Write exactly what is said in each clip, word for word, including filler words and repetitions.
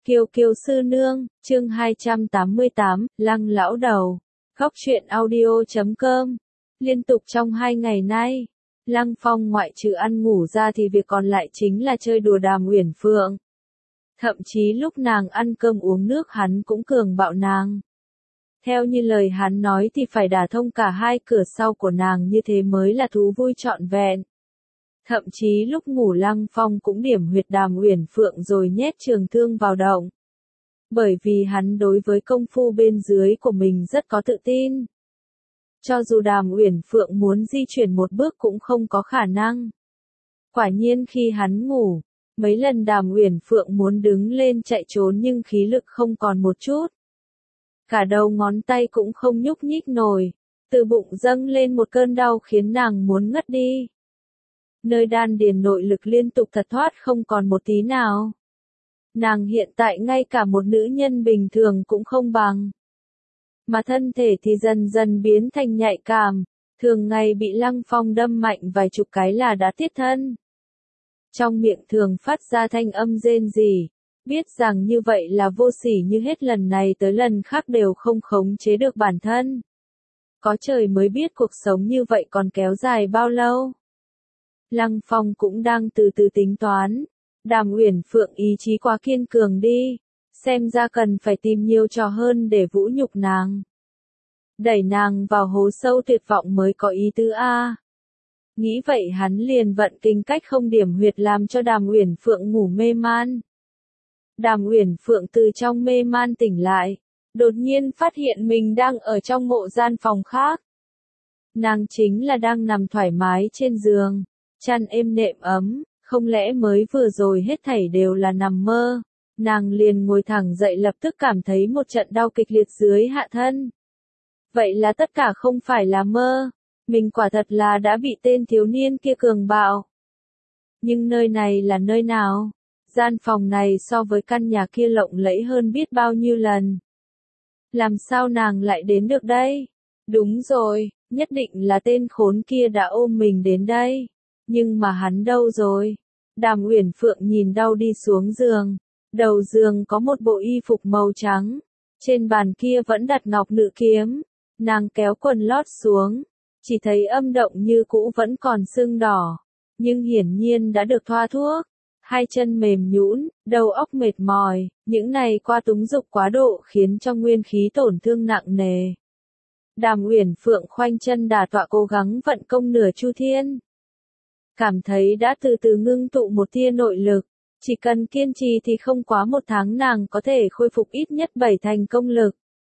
Kiều Kiều sư nương, chương hai trăm tám mươi tám, Lăng lão đầu. Góc truyện audio chấm com. Liên tục trong hai ngày nay, Lăng Phong ngoại trừ ăn ngủ ra thì việc còn lại chính là chơi đùa Đàm Uyển Phượng. Thậm chí lúc nàng ăn cơm uống nước hắn cũng cường bạo nàng. Theo như lời hắn nói thì phải đả thông cả hai cửa sau của nàng, như thế mới là thú vui trọn vẹn. Thậm chí lúc ngủ Lăng Phong cũng điểm huyệt Đàm Uyển Phượng rồi nhét trường thương vào động. Bởi vì hắn đối với công phu bên dưới của mình rất có tự tin. Cho dù Đàm Uyển Phượng muốn di chuyển một bước cũng không có khả năng. Quả nhiên khi hắn ngủ, mấy lần Đàm Uyển Phượng muốn đứng lên chạy trốn nhưng khí lực không còn một chút. Cả đầu ngón tay cũng không nhúc nhích nổi, từ bụng dâng lên một cơn đau khiến nàng muốn ngất đi. Nơi đan điền nội lực liên tục thật thoát không còn một tí nào. Nàng hiện tại ngay cả một nữ nhân bình thường cũng không bằng. Mà thân thể thì dần dần biến thành nhạy cảm, thường ngày bị Lăng Phong đâm mạnh vài chục cái là đã tiết thân. Trong miệng thường phát ra thanh âm rên rỉ, biết rằng như vậy là vô sỉ như hết lần này tới lần khác đều không khống chế được bản thân. Có trời mới biết cuộc sống như vậy còn kéo dài bao lâu. Lăng Phong cũng đang từ từ tính toán. Đàm Uyển Phượng ý chí quá kiên cường đi, xem ra cần phải tìm nhiều trò hơn để vũ nhục nàng. Đẩy nàng vào hố sâu tuyệt vọng mới có ý tứ a. Nghĩ vậy hắn liền vận kinh cách không điểm huyệt làm cho Đàm Uyển Phượng ngủ mê man. Đàm Uyển Phượng từ trong mê man tỉnh lại, đột nhiên phát hiện mình đang ở trong mộ gian phòng khác. Nàng chính là đang nằm thoải mái trên giường, chăn êm nệm ấm. Không lẽ mới vừa rồi hết thảy đều là nằm mơ? Nàng liền ngồi thẳng dậy lập tức cảm thấy một trận đau kịch liệt dưới hạ thân. Vậy là tất cả không phải là mơ. Mình quả thật là đã bị tên thiếu niên kia cường bạo. Nhưng nơi này là nơi nào? Gian phòng này so với căn nhà kia lộng lẫy hơn biết bao nhiêu lần. Làm sao nàng lại đến được đây? Đúng rồi, nhất định là tên khốn kia đã ôm mình đến đây. Nhưng mà hắn đâu rồi? Đàm Uyển Phượng nhìn đau đi xuống giường. Đầu giường có một bộ y phục màu trắng. Trên bàn kia vẫn đặt ngọc nữ kiếm. Nàng kéo quần lót xuống. Chỉ thấy âm động như cũ vẫn còn sưng đỏ. Nhưng hiển nhiên đã được thoa thuốc. Hai chân mềm nhũn, đầu óc mệt mỏi. Những này qua túng dục quá độ khiến cho nguyên khí tổn thương nặng nề. Đàm Uyển Phượng khoanh chân đả tọa cố gắng vận công nửa chu thiên. Cảm thấy đã từ từ ngưng tụ một tia nội lực, chỉ cần kiên trì thì không quá một tháng nàng có thể khôi phục ít nhất bảy thành công lực.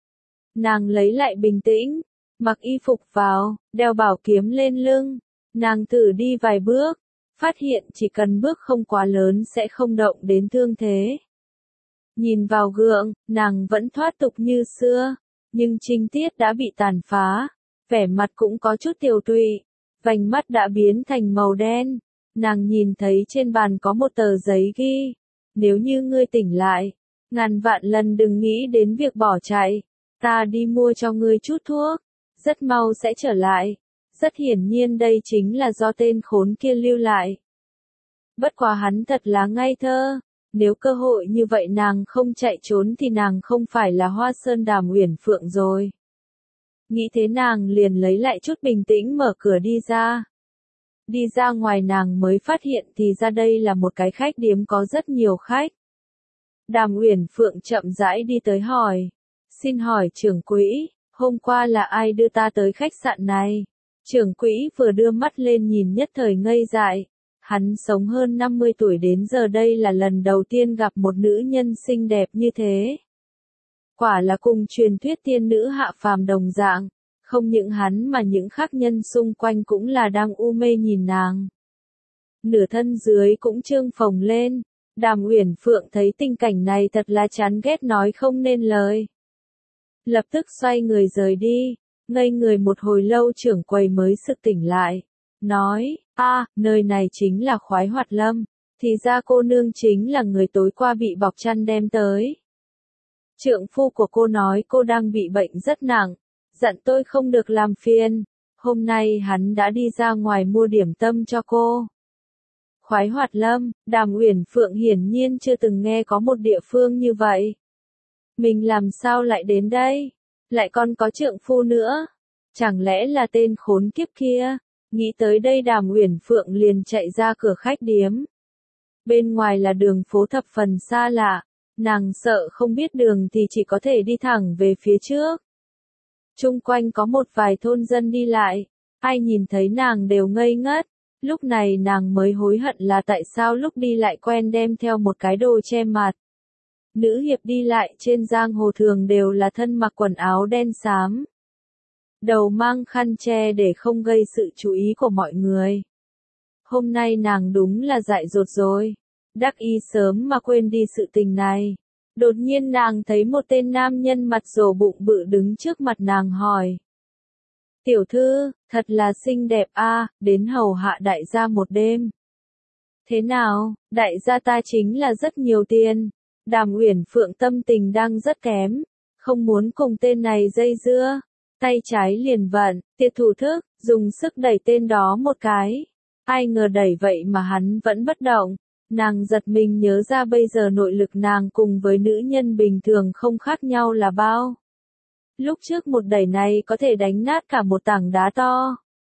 Nàng lấy lại bình tĩnh, mặc y phục vào, đeo bảo kiếm lên lưng, nàng thử đi vài bước, phát hiện chỉ cần bước không quá lớn sẽ không động đến thương thế. Nhìn vào gượng, nàng vẫn thoát tục như xưa, nhưng trinh tiết đã bị tàn phá, vẻ mặt cũng có chút tiều tụy. Vành mắt đã biến thành màu đen, nàng nhìn thấy trên bàn có một tờ giấy ghi, nếu như ngươi tỉnh lại, ngàn vạn lần đừng nghĩ đến việc bỏ chạy, ta đi mua cho ngươi chút thuốc, rất mau sẽ trở lại, rất hiển nhiên đây chính là do tên khốn kia lưu lại. Bất quá hắn thật là ngây thơ, nếu cơ hội như vậy nàng không chạy trốn thì nàng không phải là Hoa Sơn Đàm Uyển Phượng rồi. Nghĩ thế nàng liền lấy lại chút bình tĩnh mở cửa đi ra. Đi ra ngoài nàng mới phát hiện thì ra đây là một cái khách điếm có rất nhiều khách. Đàm Uyển Phượng chậm rãi đi tới hỏi. Xin hỏi trưởng quỹ, hôm qua là ai đưa ta tới khách sạn này? Trưởng quỹ vừa đưa mắt lên nhìn nhất thời ngây dại. Hắn sống hơn năm mươi tuổi đến giờ đây là lần đầu tiên gặp một nữ nhân xinh đẹp như thế. Quả là cùng truyền thuyết tiên nữ hạ phàm đồng dạng, không những hắn mà những khác nhân xung quanh cũng là đang u mê nhìn nàng. Nửa thân dưới cũng trương phồng lên, Đàm Uyển Phượng thấy tình cảnh này thật là chán ghét nói không nên lời. Lập tức xoay người rời đi, ngây người một hồi lâu trưởng quầy mới sực tỉnh lại, nói, a, nơi này chính là Khoái Hoạt Lâm, thì ra cô nương chính là người tối qua bị bọc chăn đem tới. Trượng phu của cô nói cô đang bị bệnh rất nặng, dặn tôi không được làm phiền, hôm nay hắn đã đi ra ngoài mua điểm tâm cho cô. Khoái Hoạt Lâm, Đàm Uyển Phượng hiển nhiên chưa từng nghe có một địa phương như vậy. Mình làm sao lại đến đây? Lại còn có trượng phu nữa? Chẳng lẽ là tên khốn kiếp kia? Nghĩ tới đây Đàm Uyển Phượng liền chạy ra cửa khách điếm. Bên ngoài là đường phố thập phần xa lạ, nàng sợ không biết đường thì chỉ có thể đi thẳng về phía trước. Chung quanh có một vài thôn dân đi lại, ai nhìn thấy nàng đều ngây ngất. Lúc này nàng mới hối hận là tại sao lúc đi lại quen đem theo một cái đồ che mặt. Nữ hiệp đi lại trên giang hồ thường đều là thân mặc quần áo đen xám. Đầu mang khăn che để không gây sự chú ý của mọi người. Hôm nay nàng đúng là dại dột rồi. Đắc ý sớm mà quên đi sự tình này. Đột nhiên nàng thấy một tên nam nhân mặt rồ bụng bự đứng trước mặt nàng hỏi. Tiểu thư, thật là xinh đẹp a, đến hầu hạ đại gia một đêm. Thế nào, đại gia ta chính là rất nhiều tiền. Đàm Uyển Phượng tâm tình đang rất kém, không muốn cùng tên này dây dưa. Tay trái liền vận, tiệt thủ thức, dùng sức đẩy tên đó một cái. Ai ngờ đẩy vậy mà hắn vẫn bất động. Nàng giật mình nhớ ra bây giờ nội lực nàng cùng với nữ nhân bình thường không khác nhau là bao. Lúc trước một đẩy này có thể đánh nát cả một tảng đá to.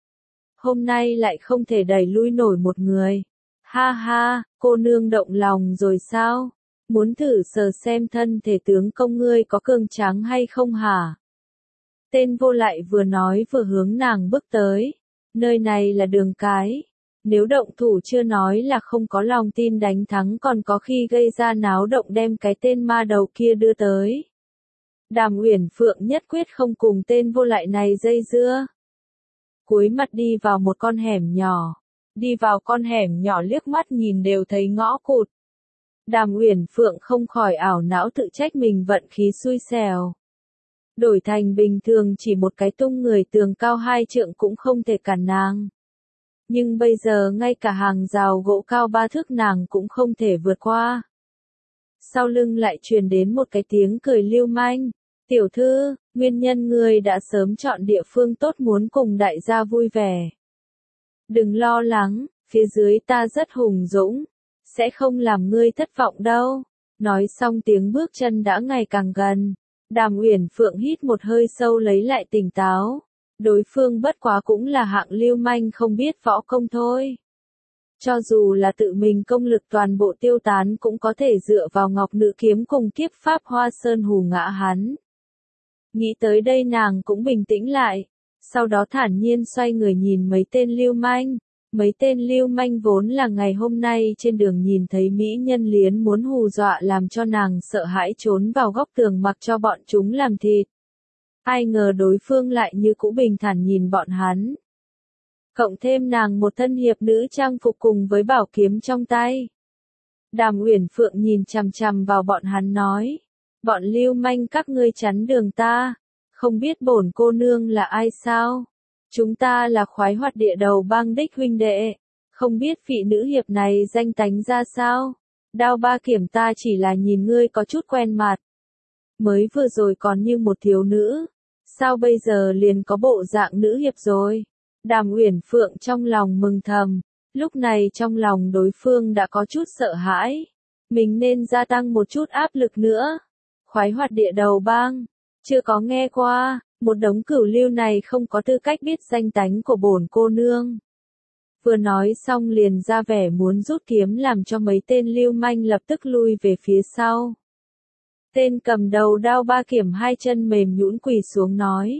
Hôm nay lại không thể đẩy lui nổi một người. Ha ha, cô nương động lòng rồi sao? Muốn thử sờ xem thân thể tướng công ngươi có cường tráng hay không hả? Tên vô lại vừa nói vừa hướng nàng bước tới. Nơi này là đường cái. Nếu động thủ chưa nói là không có lòng tin đánh thắng còn có khi gây ra náo động đem cái tên ma đầu kia đưa tới. Đàm Uyển Phượng nhất quyết không cùng tên vô lại này dây dưa. Cúi mặt đi vào một con hẻm nhỏ. Đi vào con hẻm nhỏ liếc mắt nhìn đều thấy ngõ cụt. Đàm Uyển Phượng không khỏi ảo não tự trách mình vận khí xui xẻo. Đổi thành bình thường chỉ một cái tung người tường cao hai trượng cũng không thể cản nàng. Nhưng bây giờ ngay cả hàng rào gỗ cao ba thước nàng cũng không thể vượt qua. Sau lưng lại truyền đến một cái tiếng cười lưu manh. Tiểu thư, nguyên nhân người đã sớm chọn địa phương tốt muốn cùng đại gia vui vẻ. Đừng lo lắng, phía dưới ta rất hùng dũng, sẽ không làm ngươi thất vọng đâu. Nói xong tiếng bước chân đã ngày càng gần. Đàm Uyển Phượng hít một hơi sâu lấy lại tỉnh táo. Đối phương bất quá cũng là hạng lưu manh không biết võ công thôi. Cho dù là tự mình công lực toàn bộ tiêu tán cũng có thể dựa vào ngọc nữ kiếm cùng kiếp pháp hoa sơn hù ngã hắn. Nghĩ tới đây nàng cũng bình tĩnh lại. Sau đó thản nhiên xoay người nhìn mấy tên lưu manh. Mấy tên lưu manh vốn là ngày hôm nay trên đường nhìn thấy mỹ nhân liến muốn hù dọa làm cho nàng sợ hãi trốn vào góc tường mặc cho bọn chúng làm thịt. Ai ngờ đối phương lại như cũ bình thản nhìn bọn hắn. Cộng thêm nàng một thân hiệp nữ trang phục cùng với bảo kiếm trong tay. Đàm Uyển Phượng nhìn chằm chằm vào bọn hắn nói. Bọn lưu manh các ngươi chắn đường ta. Không biết bổn cô nương là ai sao? Chúng ta là Khoái Hoạt địa đầu bang đích huynh đệ. Không biết vị nữ hiệp này danh tánh ra sao? Đao ba kiểm ta chỉ là nhìn ngươi có chút quen mặt. Mới vừa rồi còn như một thiếu nữ. Sao bây giờ liền có bộ dạng nữ hiệp rồi? Đàm Uyển Phượng trong lòng mừng thầm. Lúc này trong lòng đối phương đã có chút sợ hãi. Mình nên gia tăng một chút áp lực nữa. Khoái Hoạt địa đầu bang. Chưa có nghe qua. Một đống cửu lưu này không có tư cách biết danh tánh của bổn cô nương. Vừa nói xong liền ra vẻ muốn rút kiếm làm cho mấy tên lưu manh lập tức lui về phía sau. Tên cầm đầu đao ba kiểm hai chân mềm nhũn quỳ xuống nói.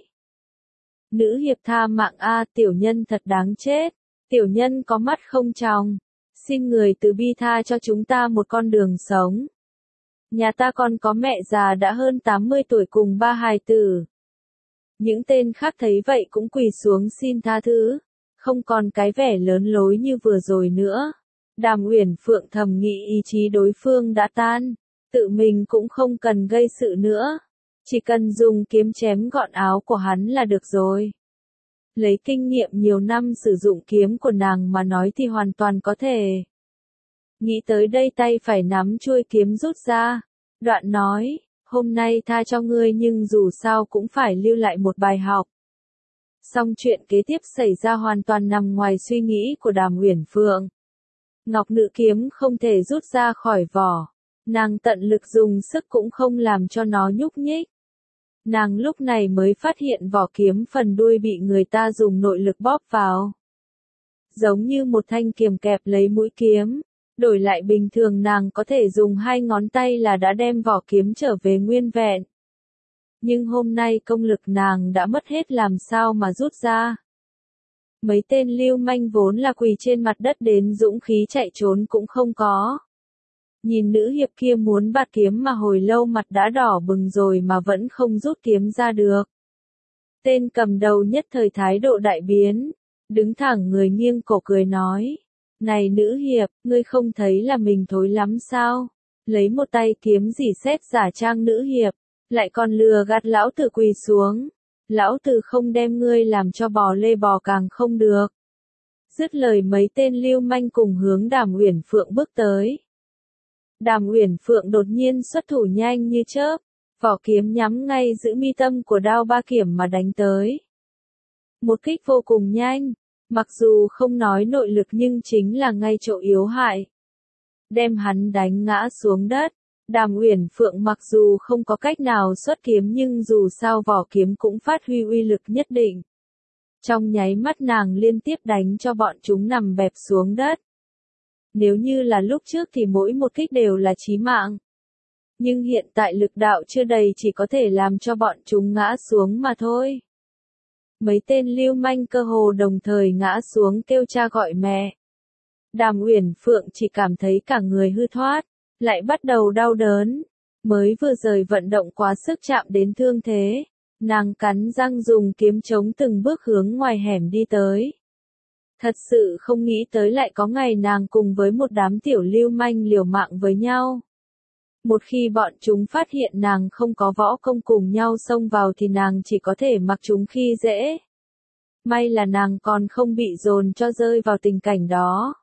Nữ hiệp tha mạng a, tiểu nhân thật đáng chết. Tiểu nhân có mắt không tròng. Xin người từ bi tha cho chúng ta một con đường sống. Nhà ta còn có mẹ già đã hơn tám mươi tuổi cùng ba hài tử. Những tên khác thấy vậy cũng quỳ xuống xin tha thứ. Không còn cái vẻ lớn lối như vừa rồi nữa. Đàm Uyển Phượng thầm nghĩ ý chí đối phương đã tan. Tự mình cũng không cần gây sự nữa. Chỉ cần dùng kiếm chém gọn áo của hắn là được rồi. Lấy kinh nghiệm nhiều năm sử dụng kiếm của nàng mà nói thì hoàn toàn có thể. Nghĩ tới đây tay phải nắm chuôi kiếm rút ra. Đoạn nói, hôm nay tha cho ngươi nhưng dù sao cũng phải lưu lại một bài học. Song chuyện kế tiếp xảy ra hoàn toàn nằm ngoài suy nghĩ của Đàm Uyển Phượng. Ngọc nữ kiếm không thể rút ra khỏi vỏ. Nàng tận lực dùng sức cũng không làm cho nó nhúc nhích. Nàng lúc này mới phát hiện vỏ kiếm phần đuôi bị người ta dùng nội lực bóp vào. Giống như một thanh kiềm kẹp lấy mũi kiếm. Đổi lại bình thường nàng có thể dùng hai ngón tay là đã đem vỏ kiếm trở về nguyên vẹn. Nhưng hôm nay công lực nàng đã mất hết làm sao mà rút ra. Mấy tên lưu manh vốn là quỳ trên mặt đất đến dũng khí chạy trốn cũng không có. Nhìn nữ hiệp kia muốn bạt kiếm mà hồi lâu mặt đã đỏ bừng rồi mà vẫn không rút kiếm ra được. Tên cầm đầu nhất thời thái độ đại biến, đứng thẳng người nghiêng cổ cười nói. Này nữ hiệp, ngươi không thấy là mình thối lắm sao? Lấy một tay kiếm dỉ xét giả trang nữ hiệp, lại còn lừa gạt lão tử quỳ xuống. Lão tử không đem ngươi làm cho bò lê bò càng không được. Dứt lời mấy tên lưu manh cùng hướng Đàm Uyển Phượng bước tới. Đàm Uyển Phượng đột nhiên xuất thủ nhanh như chớp, vỏ kiếm nhắm ngay giữ mi tâm của Đao Ba Kiểm mà đánh tới. Một kích vô cùng nhanh, mặc dù không nói nội lực nhưng chính là ngay chỗ yếu hại. Đem hắn đánh ngã xuống đất. Đàm Uyển Phượng mặc dù không có cách nào xuất kiếm nhưng dù sao vỏ kiếm cũng phát huy uy lực nhất định. Trong nháy mắt nàng liên tiếp đánh cho bọn chúng nằm bẹp xuống đất. Nếu như là lúc trước thì mỗi một kích đều là chí mạng. Nhưng hiện tại lực đạo chưa đầy chỉ có thể làm cho bọn chúng ngã xuống mà thôi. Mấy tên lưu manh cơ hồ đồng thời ngã xuống kêu cha gọi mẹ. Đàm Uyển Phượng chỉ cảm thấy cả người hư thoát, lại bắt đầu đau đớn. Mới vừa rời vận động quá sức chạm đến thương thế, nàng cắn răng dùng kiếm chống từng bước hướng ngoài hẻm đi tới. Thật sự không nghĩ tới lại có ngày nàng cùng với một đám tiểu lưu manh liều mạng với nhau. Một khi bọn chúng phát hiện nàng không có võ công cùng nhau xông vào thì nàng chỉ có thể mặc chúng khi dễ. May là nàng còn không bị dồn cho rơi vào tình cảnh đó.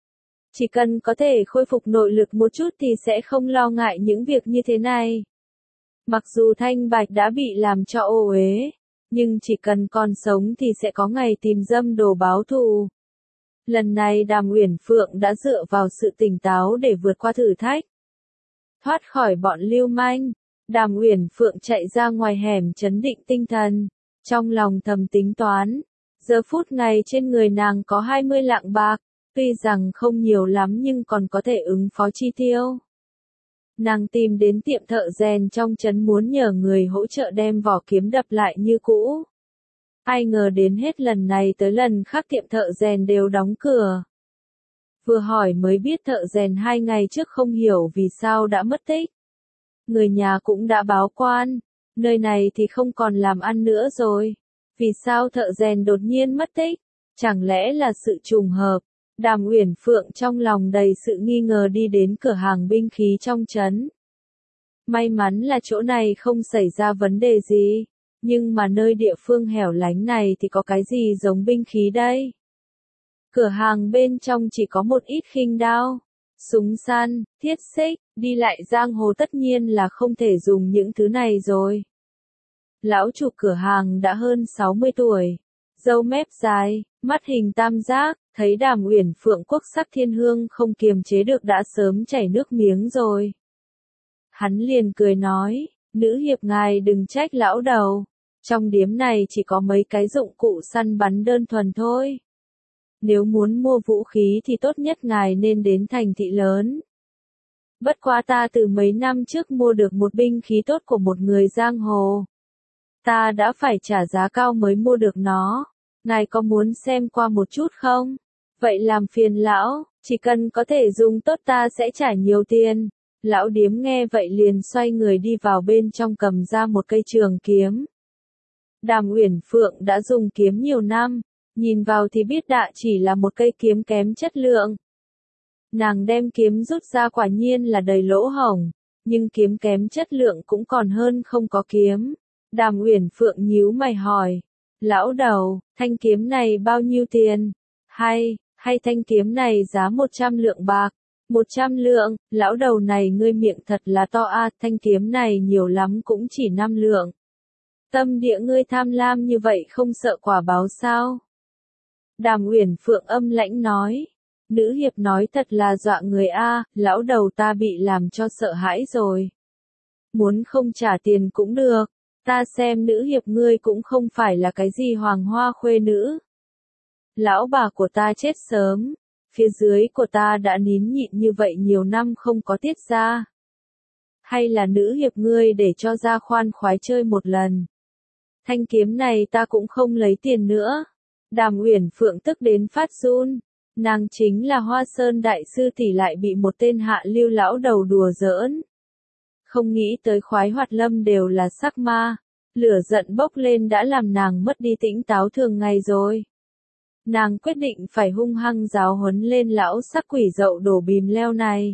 Chỉ cần có thể khôi phục nội lực một chút thì sẽ không lo ngại những việc như thế này. Mặc dù Thanh Bạch đã bị làm cho ô uế, nhưng chỉ cần còn sống thì sẽ có ngày tìm dâm đồ báo thù. Lần này Đàm Uyển Phượng đã dựa vào sự tỉnh táo để vượt qua thử thách. Thoát khỏi bọn lưu manh, Đàm Uyển Phượng chạy ra ngoài hẻm trấn định tinh thần, trong lòng thầm tính toán. Giờ phút này trên người nàng có hai mươi lạng bạc, tuy rằng không nhiều lắm nhưng còn có thể ứng phó chi tiêu. Nàng tìm đến tiệm thợ rèn trong trấn muốn nhờ người hỗ trợ đem vỏ kiếm đập lại như cũ. Ai ngờ đến hết lần này tới lần khác tiệm thợ rèn đều đóng cửa. Vừa hỏi mới biết thợ rèn hai ngày trước không hiểu vì sao đã mất tích. Người nhà cũng đã báo quan, nơi này thì không còn làm ăn nữa rồi. Vì sao thợ rèn đột nhiên mất tích? Chẳng lẽ là sự trùng hợp? Đàm Uyển Phượng trong lòng đầy sự nghi ngờ đi đến cửa hàng binh khí trong trấn. May mắn là chỗ này không xảy ra vấn đề gì, nhưng mà nơi địa phương hẻo lánh này thì có cái gì giống binh khí đây? Cửa hàng bên trong chỉ có một ít khinh đao, súng săn, thiết xích, đi lại giang hồ tất nhiên là không thể dùng những thứ này rồi. Lão chủ cửa hàng đã hơn sáu mươi tuổi, râu mép dài, mắt hình tam giác, thấy Đàm Uyển Phượng quốc sắc thiên hương không kiềm chế được đã sớm chảy nước miếng rồi. Hắn liền cười nói, nữ hiệp ngài đừng trách lão đầu, trong điếm này chỉ có mấy cái dụng cụ săn bắn đơn thuần thôi. Nếu muốn mua vũ khí thì tốt nhất ngài nên đến thành thị lớn. Bất quá ta từ mấy năm trước mua được một binh khí tốt của một người giang hồ. Ta đã phải trả giá cao mới mua được nó. Ngài có muốn xem qua một chút không? Vậy làm phiền lão, chỉ cần có thể dùng tốt ta sẽ trả nhiều tiền. Lão điếm nghe vậy liền xoay người đi vào bên trong cầm ra một cây trường kiếm. Đàm Uyển Phượng đã dùng kiếm nhiều năm, nhìn vào thì biết đã chỉ là một cây kiếm kém chất lượng. Nàng đem kiếm rút ra quả nhiên là đầy lỗ hổng, nhưng kiếm kém chất lượng cũng còn hơn không có kiếm. Đàm Uyển Phượng nhíu mày hỏi, lão đầu, thanh kiếm này bao nhiêu tiền? Hay, hay thanh kiếm này giá một trăm lượng bạc? Một trăm lượng, lão đầu này ngươi miệng thật là to a, thanh kiếm này nhiều lắm cũng chỉ năm lượng. Tâm địa ngươi tham lam như vậy không sợ quả báo sao? Đàm Uyển Phượng âm lãnh nói, Nữ hiệp nói thật là dọa người a, lão đầu ta bị làm cho sợ hãi rồi. Muốn không trả tiền cũng được, ta xem nữ hiệp ngươi cũng không phải là cái gì hoàng hoa khuê nữ. Lão bà của ta chết sớm, phía dưới của ta đã nín nhịn như vậy nhiều năm không có tiết ra. Hay là nữ hiệp ngươi để cho ra khoan khoái chơi một lần. Thanh kiếm này ta cũng không lấy tiền nữa. Đàm Uyển Phượng tức đến phát run. Nàng chính là Hoa Sơn đại sư tỷ lại bị một tên hạ lưu lão đầu đùa giỡn. Không nghĩ tới khoái hoạt lâm đều là sắc ma. Lửa giận bốc lên đã làm nàng mất đi tĩnh táo thường ngày rồi. Nàng quyết định phải hung hăng giáo huấn lên lão sắc quỷ dậu đổ bìm leo này.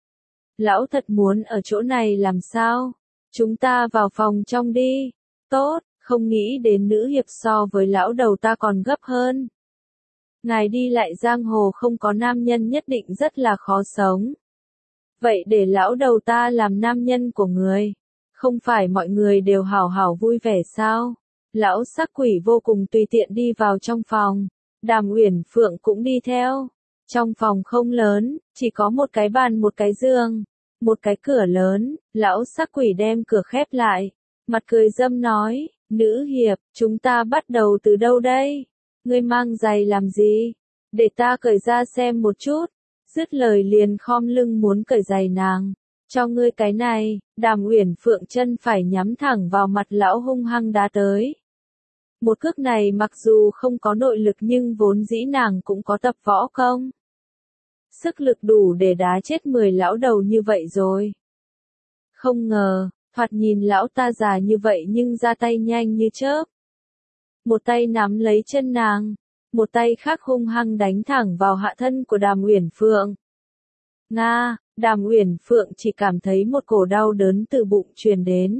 Lão thật muốn ở chỗ này làm sao? Chúng ta vào phòng trong đi. Tốt, không nghĩ đến nữ hiệp so với lão đầu ta còn gấp hơn. Ngài đi lại giang hồ không có nam nhân nhất định rất là khó sống. Vậy để lão đầu ta làm nam nhân của người. Không phải mọi người đều hảo hảo vui vẻ sao? Lão sắc quỷ vô cùng tùy tiện đi vào trong phòng. Đàm Uyển Phượng cũng đi theo. Trong phòng không lớn, chỉ có một cái bàn một cái giường, một cái cửa lớn, lão sắc quỷ đem cửa khép lại. Mặt cười dâm nói, nữ hiệp, chúng ta bắt đầu từ đâu đây? Ngươi mang giày làm gì? Để ta cởi ra xem một chút. Dứt lời liền khom lưng muốn cởi giày nàng. Cho ngươi cái này, Đàm Uyển Phượng chân phải nhắm thẳng vào mặt lão hung hăng đá tới. Một cước này mặc dù không có nội lực nhưng vốn dĩ nàng cũng có tập võ công. Sức lực đủ để đá chết mười lão đầu như vậy rồi. Không ngờ, thoạt nhìn lão ta già như vậy nhưng ra tay nhanh như chớp. Một tay nắm lấy chân nàng, một tay khác hung hăng đánh thẳng vào hạ thân của Đàm Uyển Phượng. Nga, Đàm Uyển Phượng chỉ cảm thấy một cổ đau đớn từ bụng truyền đến.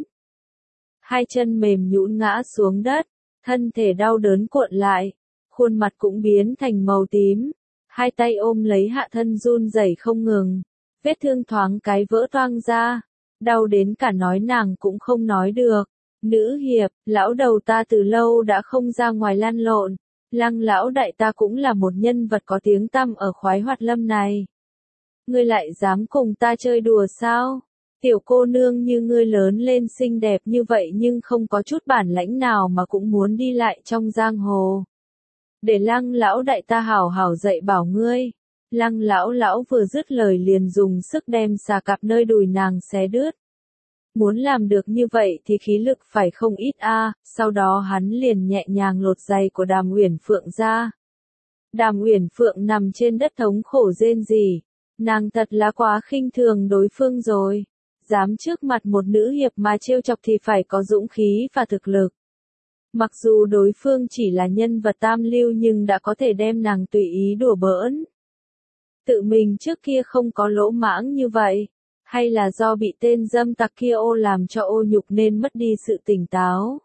Hai chân mềm nhũn ngã xuống đất, thân thể đau đớn cuộn lại, khuôn mặt cũng biến thành màu tím. Hai tay ôm lấy hạ thân run rẩy không ngừng, vết thương thoáng cái vỡ toang ra, đau đến cả nói nàng cũng không nói được. Nữ hiệp, lão đầu ta từ lâu đã không ra ngoài lăn lộn, Lăng lão đại ta cũng là một nhân vật có tiếng tăm ở khoái hoạt lâm này. Ngươi lại dám cùng ta chơi đùa sao? Tiểu cô nương như ngươi lớn lên xinh đẹp như vậy nhưng không có chút bản lãnh nào mà cũng muốn đi lại trong giang hồ. Để Lăng lão đại ta hảo hảo dạy bảo ngươi. Lăng lão lão vừa dứt lời liền dùng sức đem xà cạp nơi đùi nàng xé đứt. Muốn làm được như vậy thì khí lực phải không ít a. Sau đó hắn liền nhẹ nhàng lột giày của Đàm Uyển Phượng ra. Đàm Uyển Phượng nằm trên đất thống khổ rên rỉ. Nàng thật là quá khinh thường đối phương rồi. Dám trước mặt một nữ hiệp mà trêu chọc thì phải có dũng khí và thực lực. Mặc dù đối phương chỉ là nhân vật tam lưu nhưng đã có thể đem nàng tùy ý đùa bỡn. Tự mình trước kia không có lỗ mãng như vậy, hay là do bị tên dâm tặc kia ô làm cho ô nhục nên mất đi sự tỉnh táo?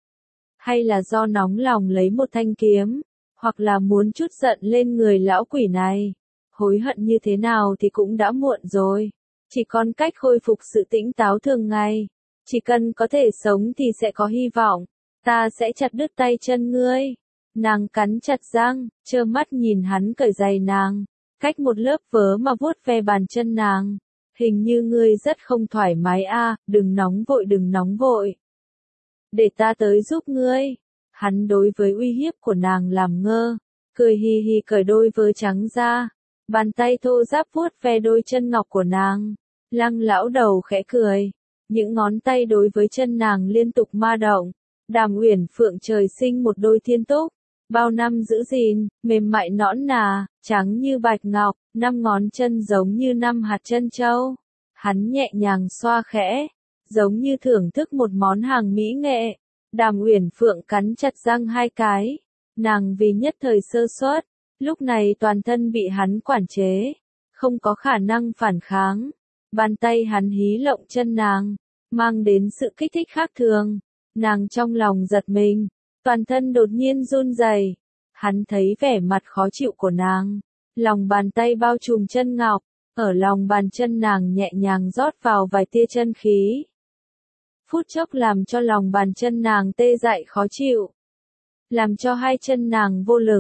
Hay là do nóng lòng lấy một thanh kiếm, hoặc là muốn chút giận lên người lão quỷ này? Hối hận như thế nào thì cũng đã muộn rồi. Chỉ còn cách khôi phục sự tỉnh táo thường ngày. Chỉ cần có thể sống thì sẽ có hy vọng. Ta sẽ chặt đứt tay chân ngươi. Nàng cắn chặt răng, trơ mắt nhìn hắn cởi giày nàng. Cách một lớp vớ mà vuốt ve bàn chân nàng. Hình như ngươi rất không thoải mái a, đừng nóng vội đừng nóng vội. Để ta tới giúp ngươi. Hắn đối với uy hiếp của nàng làm ngơ. Cười hi hi cởi đôi vớ trắng ra. Bàn tay thô ráp vuốt ve đôi chân ngọc của nàng. Lăng lão đầu khẽ cười. Những ngón tay đối với chân nàng liên tục ma động. Đàm Uyển Phượng trời sinh một đôi thiên túc. Bao năm giữ gìn, mềm mại nõn nà, trắng như bạch ngọc, năm ngón chân giống như năm hạt chân châu. Hắn nhẹ nhàng xoa khẽ, giống như thưởng thức một món hàng mỹ nghệ. Đàm Uyển Phượng cắn chặt răng hai cái. Nàng vì nhất thời sơ suất, lúc này toàn thân bị hắn quản chế, không có khả năng phản kháng. Bàn tay hắn hí lộng chân nàng, mang đến sự kích thích khác thường. Nàng trong lòng giật mình, toàn thân đột nhiên run rẩy. Hắn thấy vẻ mặt khó chịu của nàng, lòng bàn tay bao trùm chân ngọc, ở lòng bàn chân nàng nhẹ nhàng rót vào vài tia chân khí. Phút chốc làm cho lòng bàn chân nàng tê dại khó chịu, làm cho hai chân nàng vô lực.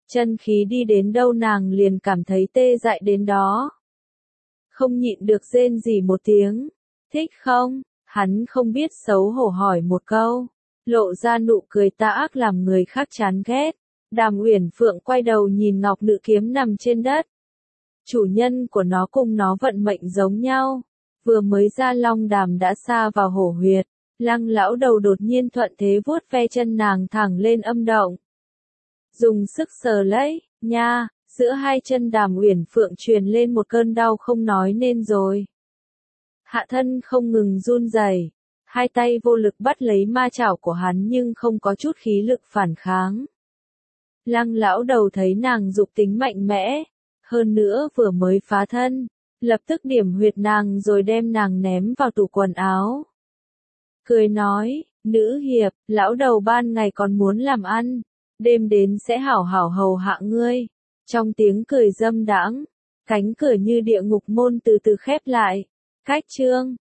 Chân khí đi đến đâu nàng liền cảm thấy tê dại đến đó. Không nhịn được rên rỉ một tiếng. Thích không? Hắn không biết xấu hổ hỏi một câu. Lộ ra nụ cười tà ác làm người khác chán ghét. Đàm Uyển Phượng quay đầu nhìn ngọc nữ kiếm nằm trên đất. Chủ nhân của nó cùng nó vận mệnh giống nhau. Vừa mới ra long đàm đã sa vào hổ huyệt. Lăng lão đầu đột nhiên thuận thế vuốt ve chân nàng thẳng lên âm động. Dùng sức sờ lấy, nha, giữa hai chân Đàm Uyển Phượng truyền lên một cơn đau không nói nên rồi. Hạ thân không ngừng run rẩy, hai tay vô lực bắt lấy ma chảo của hắn nhưng không có chút khí lực phản kháng. Lăng lão đầu thấy nàng dục tính mạnh mẽ, hơn nữa vừa mới phá thân, lập tức điểm huyệt nàng rồi đem nàng ném vào tủ quần áo. Cười nói, nữ hiệp, lão đầu ban ngày còn muốn làm ăn, đêm đến sẽ hảo hảo hầu hạ ngươi. Trong tiếng cười dâm đãng, cánh cửa như địa ngục môn từ từ khép lại. Cách chương